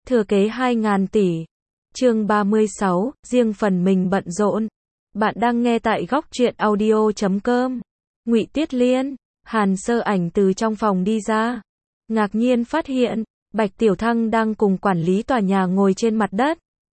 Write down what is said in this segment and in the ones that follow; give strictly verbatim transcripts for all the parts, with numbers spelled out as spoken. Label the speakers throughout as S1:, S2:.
S1: Thừa kế hai ngàn tỷ. Chương ba mươi sáu, riêng phần mình bận rộn. Bạn đang nghe tại góc truyện audio chấm com. Ngụy Tiết Liên, Hàn Sơ Ảnh từ trong phòng đi ra, ngạc nhiên phát hiện Bạch Tiểu Thăng đang cùng quản lý tòa nhà ngồi trên mặt đất.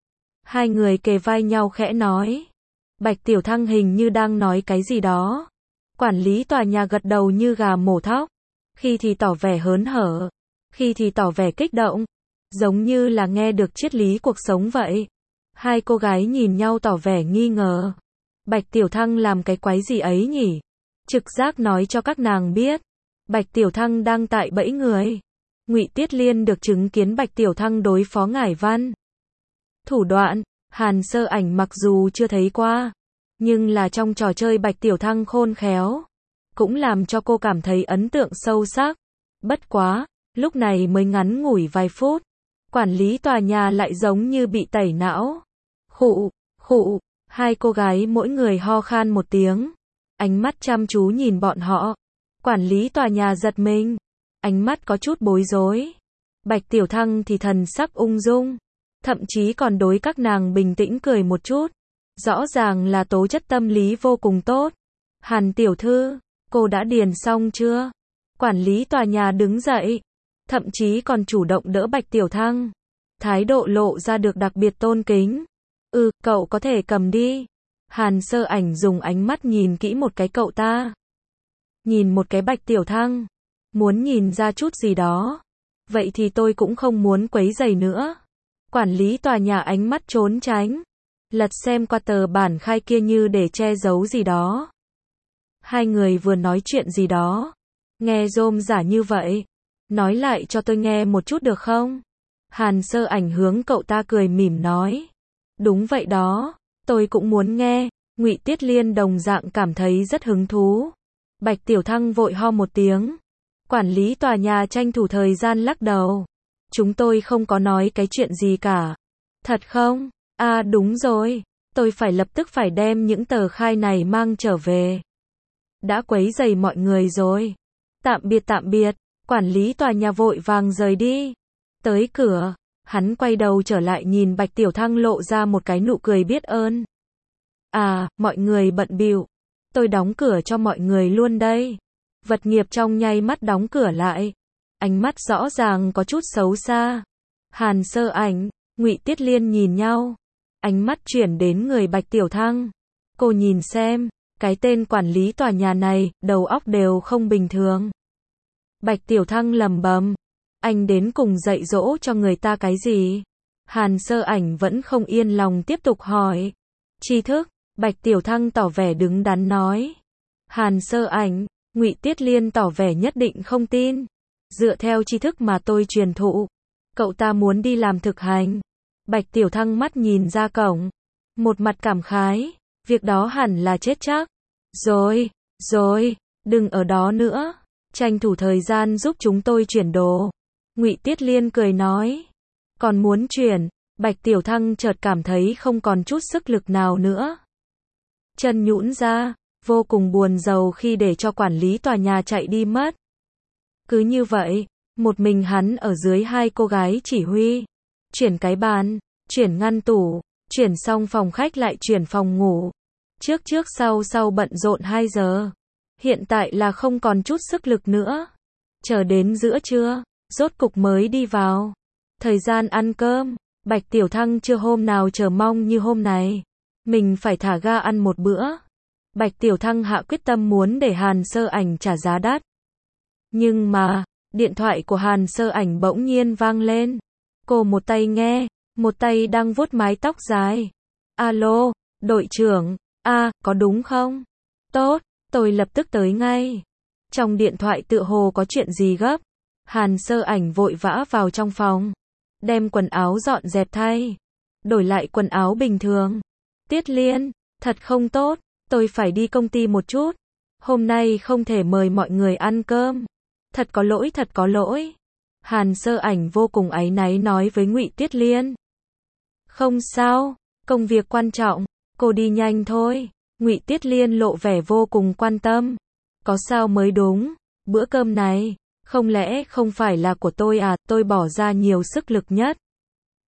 S1: Hai người kề vai nhau khẽ nói. Bạch Tiểu Thăng hình như đang nói cái gì đó. Quản lý tòa nhà gật đầu như gà mổ thóc, khi thì tỏ vẻ hớn hở, khi thì tỏ vẻ kích động, giống như là nghe được triết lý cuộc sống vậy. Hai cô gái nhìn nhau tỏ vẻ nghi ngờ. Bạch Tiểu Thăng làm cái quái gì ấy nhỉ? Trực giác nói cho các nàng biết, Bạch Tiểu Thăng đang tại bẫy người. Ngụy Tiết Liên được chứng kiến Bạch Tiểu Thăng đối phó Ngải Văn. Thủ đoạn, Hàn Sơ Ảnh mặc dù chưa thấy qua, nhưng là trong trò chơi Bạch Tiểu Thăng khôn khéo, cũng làm cho cô cảm thấy ấn tượng sâu sắc. Bất quá, lúc này mới ngắn ngủi vài phút, quản lý tòa nhà lại giống như bị tẩy não. Khụ, khụ, hai cô gái mỗi người ho khan một tiếng, ánh mắt chăm chú nhìn bọn họ. Quản lý tòa nhà giật mình, ánh mắt có chút bối rối. Bạch Tiểu Thăng thì thần sắc ung dung, thậm chí còn đối các nàng bình tĩnh cười một chút. Rõ ràng là tố chất tâm lý vô cùng tốt. Hàn tiểu thư, cô đã điền xong chưa? Quản lý tòa nhà đứng dậy, thậm chí còn chủ động đỡ Bạch Tiểu Thăng. Thái độ lộ ra được đặc biệt tôn kính. Ừ, cậu có thể cầm đi. Hàn Sơ Ảnh dùng ánh mắt nhìn kỹ một cái cậu ta, nhìn một cái Bạch Tiểu Thăng, muốn nhìn ra chút gì đó. Vậy thì tôi cũng không muốn quấy rầy nữa. Quản lý tòa nhà ánh mắt trốn tránh, lật xem qua tờ bản khai kia như để che giấu gì đó. Hai người vừa nói chuyện gì đó, nghe rôm rả như vậy. Nói lại cho tôi nghe một chút được không? Hàn Sơ Ảnh hướng cậu ta cười mỉm nói. Đúng vậy đó, tôi cũng muốn nghe. Ngụy Tiết Liên đồng dạng cảm thấy rất hứng thú. Bạch Tiểu Thăng vội ho một tiếng. Quản lý tòa nhà tranh thủ thời gian lắc đầu. Chúng tôi không có nói cái chuyện gì cả. Thật không? À đúng rồi, tôi phải lập tức phải đem những tờ khai này mang trở về. Đã quấy rầy mọi người rồi. Tạm biệt tạm biệt. Quản lý tòa nhà vội vàng rời đi. Tới cửa, hắn quay đầu trở lại nhìn Bạch Tiểu Thăng lộ ra một cái nụ cười biết ơn. À, mọi người bận bịu, tôi đóng cửa cho mọi người luôn đây. Vật nghiệp trong nháy mắt đóng cửa lại. Ánh mắt rõ ràng có chút xấu xa. Hàn Sơ Ảnh, Ngụy Tiết Liên nhìn nhau. Ánh mắt chuyển đến người Bạch Tiểu Thăng. Cô nhìn xem, cái tên quản lý tòa nhà này, đầu óc đều không bình thường. Bạch Tiểu Thăng lẩm bẩm, anh đến cùng dạy dỗ cho người ta cái gì? Hàn Sơ Ảnh vẫn không yên lòng tiếp tục hỏi. Tri thức, Bạch Tiểu Thăng tỏ vẻ đứng đắn nói. Hàn Sơ Ảnh, Ngụy Tiết Liên tỏ vẻ nhất định không tin. Dựa theo tri thức mà tôi truyền thụ, cậu ta muốn đi làm thực hành. Bạch Tiểu Thăng mắt nhìn ra cổng, một mặt cảm khái, việc đó hẳn là chết chắc. Rồi, rồi, đừng ở đó nữa, tranh thủ thời gian giúp chúng tôi chuyển đồ. Ngụy Tiết Liên cười nói. Còn muốn chuyển? Bạch Tiểu Thăng chợt cảm thấy không còn chút sức lực nào nữa. Chân nhũn ra, vô cùng buồn rầu khi để cho quản lý tòa nhà chạy đi mất. Cứ như vậy, một mình hắn ở dưới hai cô gái chỉ huy. Chuyển cái bàn, chuyển ngăn tủ, chuyển xong phòng khách lại chuyển phòng ngủ. Trước trước sau sau bận rộn hai giờ. Hiện tại là không còn chút sức lực nữa. Chờ đến giữa trưa, rốt cục mới đi vào. Thời gian ăn cơm, Bạch Tiểu Thăng chưa hôm nào chờ mong như hôm này. Mình phải thả ga ăn một bữa. Bạch Tiểu Thăng hạ quyết tâm muốn để Hàn Sơ Ảnh trả giá đắt. Nhưng mà, điện thoại của Hàn Sơ Ảnh bỗng nhiên vang lên. Cô một tay nghe, một tay đang vuốt mái tóc dài. Alo, đội trưởng, a, à, có đúng không? Tốt, tôi lập tức tới ngay. Trong điện thoại tựa hồ có chuyện gì gấp. Hàn Sơ Ảnh vội vã vào trong phòng, đem quần áo dọn dẹp thay, đổi lại quần áo bình thường. Tiết Liên, thật không tốt, tôi phải đi công ty một chút. Hôm nay không thể mời mọi người ăn cơm. Thật có lỗi, thật có lỗi. Hàn Sơ Ảnh vô cùng áy náy nói với Ngụy Tiết Liên. Không sao, công việc quan trọng, cô đi nhanh thôi. Ngụy Tiết Liên lộ vẻ vô cùng quan tâm. Có sao mới đúng, bữa cơm này, không lẽ không phải là của tôi à, tôi bỏ ra nhiều sức lực nhất.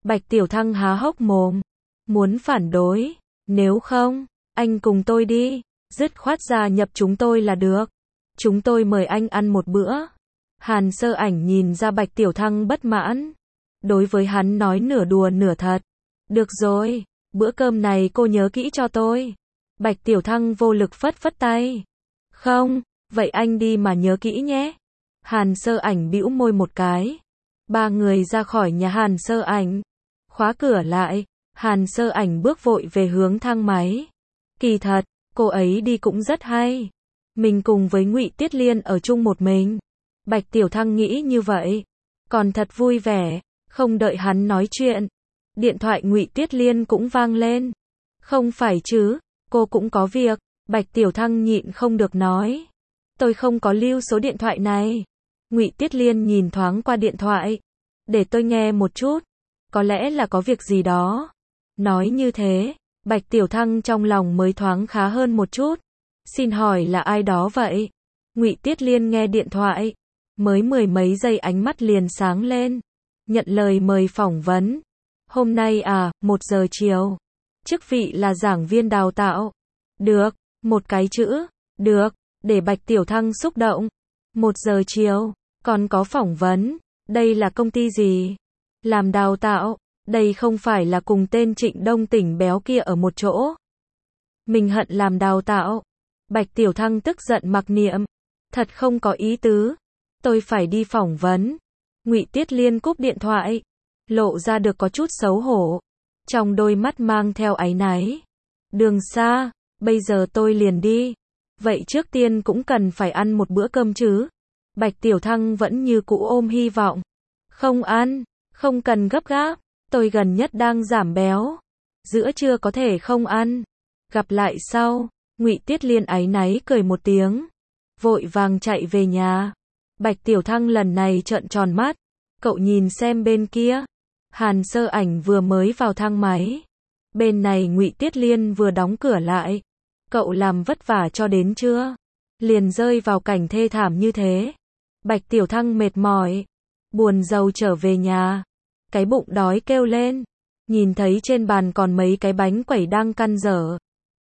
S1: Bạch Tiểu Thăng há hốc mồm, muốn phản đối, nếu không, anh cùng tôi đi, dứt khoát gia nhập chúng tôi là được. Chúng tôi mời anh ăn một bữa. Hàn Sơ Ảnh nhìn ra Bạch Tiểu Thăng bất mãn. Đối với hắn nói nửa đùa nửa thật. Được rồi, bữa cơm này cô nhớ kỹ cho tôi. Bạch Tiểu Thăng vô lực phất phất tay. Không, vậy anh đi mà nhớ kỹ nhé. Hàn Sơ Ảnh bĩu môi một cái. Ba người ra khỏi nhà Hàn Sơ Ảnh. Khóa cửa lại, Hàn Sơ Ảnh bước vội về hướng thang máy. Kỳ thật, cô ấy đi cũng rất hay. Mình cùng với Ngụy Tiết Liên ở chung một mình. Bạch Tiểu Thăng nghĩ như vậy. Còn thật vui vẻ. Không đợi hắn nói chuyện. Điện thoại Ngụy Tiết Liên cũng vang lên. Không phải chứ, cô cũng có việc. Bạch Tiểu Thăng nhịn không được nói. Tôi không có lưu số điện thoại này. Ngụy Tiết Liên nhìn thoáng qua điện thoại. Để tôi nghe một chút. Có lẽ là có việc gì đó. Nói như thế, Bạch Tiểu Thăng trong lòng mới thoáng khá hơn một chút. Xin hỏi là ai đó vậy? Ngụy Tiết Liên nghe điện thoại. Mới mười mấy giây ánh mắt liền sáng lên. Nhận lời mời phỏng vấn. Hôm nay à, một giờ chiều. Chức vị là giảng viên đào tạo. Được, một cái chữ. Được, để Bạch Tiểu Thăng xúc động. Một giờ chiều, còn có phỏng vấn. Đây là công ty gì? Làm đào tạo. Đây không phải là cùng tên Trịnh Đông Tỉnh béo kia ở một chỗ. Mình hận làm đào tạo. Bạch Tiểu Thăng tức giận mặc niệm. Thật không có ý tứ. Tôi phải đi phỏng vấn. Ngụy Tiết Liên cúp điện thoại. Lộ ra được có chút xấu hổ. Trong đôi mắt mang theo áy náy. Đường xa, bây giờ tôi liền đi. Vậy trước tiên cũng cần phải ăn một bữa cơm chứ. Bạch Tiểu Thăng vẫn như cũ ôm hy vọng. Không ăn, không cần gấp gáp. Tôi gần nhất đang giảm béo. Giữa trưa có thể không ăn. Gặp lại sau. Ngụy Tiết Liên áy náy cười một tiếng. Vội vàng chạy về nhà. Bạch Tiểu Thăng lần này trợn tròn mắt. Cậu nhìn xem bên kia. Hàn Sơ Ảnh vừa mới vào thang máy. Bên này Ngụy Tiết Liên vừa đóng cửa lại. Cậu làm vất vả cho đến trưa. Liền rơi vào cảnh thê thảm như thế. Bạch Tiểu Thăng mệt mỏi. Buồn rầu trở về nhà. Cái bụng đói kêu lên. Nhìn thấy trên bàn còn mấy cái bánh quẩy đang căn dở.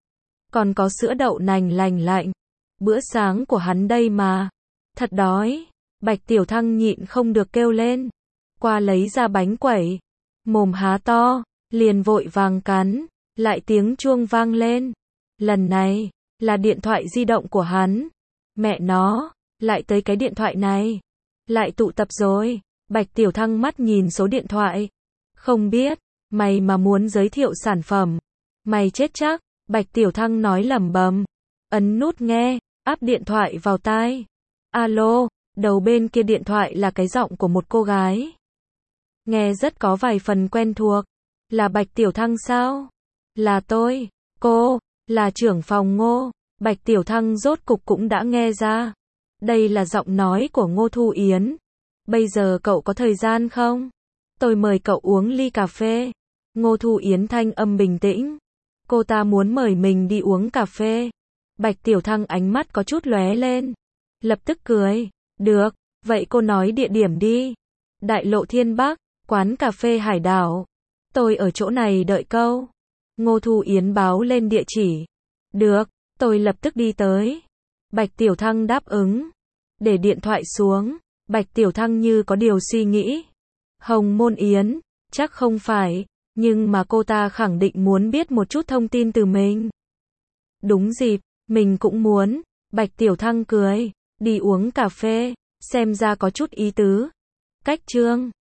S1: Còn có sữa đậu nành lành lạnh. Bữa sáng của hắn đây mà. Thật đói. Bạch Tiểu Thăng nhịn không được kêu lên. Qua lấy ra bánh quẩy. Mồm há to. Liền vội vàng cắn. Lại tiếng chuông vang lên. Lần này, là điện thoại di động của hắn. Mẹ nó, lại tới cái điện thoại này. Lại tụ tập rồi. Bạch Tiểu Thăng mắt nhìn số điện thoại. Không biết, mày mà muốn giới thiệu sản phẩm. Mày chết chắc. Bạch Tiểu Thăng nói lẩm bẩm. Ấn nút nghe, áp điện thoại vào tai. Alo, đầu bên kia điện thoại là cái giọng của một cô gái. Nghe rất có vài phần quen thuộc. Là Bạch Tiểu Thăng sao? Là tôi. Cô, là trưởng phòng Ngô. Bạch Tiểu Thăng rốt cục cũng đã nghe ra. Đây là giọng nói của Ngô Thu Yến. Bây giờ cậu có thời gian không? Tôi mời cậu uống ly cà phê. Ngô Thu Yến thanh âm bình tĩnh. Cô ta muốn mời mình đi uống cà phê. Bạch Tiểu Thăng ánh mắt có chút lóe lên. Lập tức cười. Được, vậy cô nói địa điểm đi. Đại lộ Thiên Bắc, quán cà phê Hải Đảo. Tôi ở chỗ này đợi câu. Ngô Thu Yến báo lên địa chỉ. Được, tôi lập tức đi tới. Bạch Tiểu Thăng đáp ứng. Để điện thoại xuống. Bạch Tiểu Thăng như có điều suy nghĩ. Hồng Môn Yến, chắc không phải. Nhưng mà cô ta khẳng định muốn biết một chút thông tin từ mình. Đúng dịp, mình cũng muốn. Bạch Tiểu Thăng cười. Đi uống cà phê, xem ra có chút ý tứ. Cách chương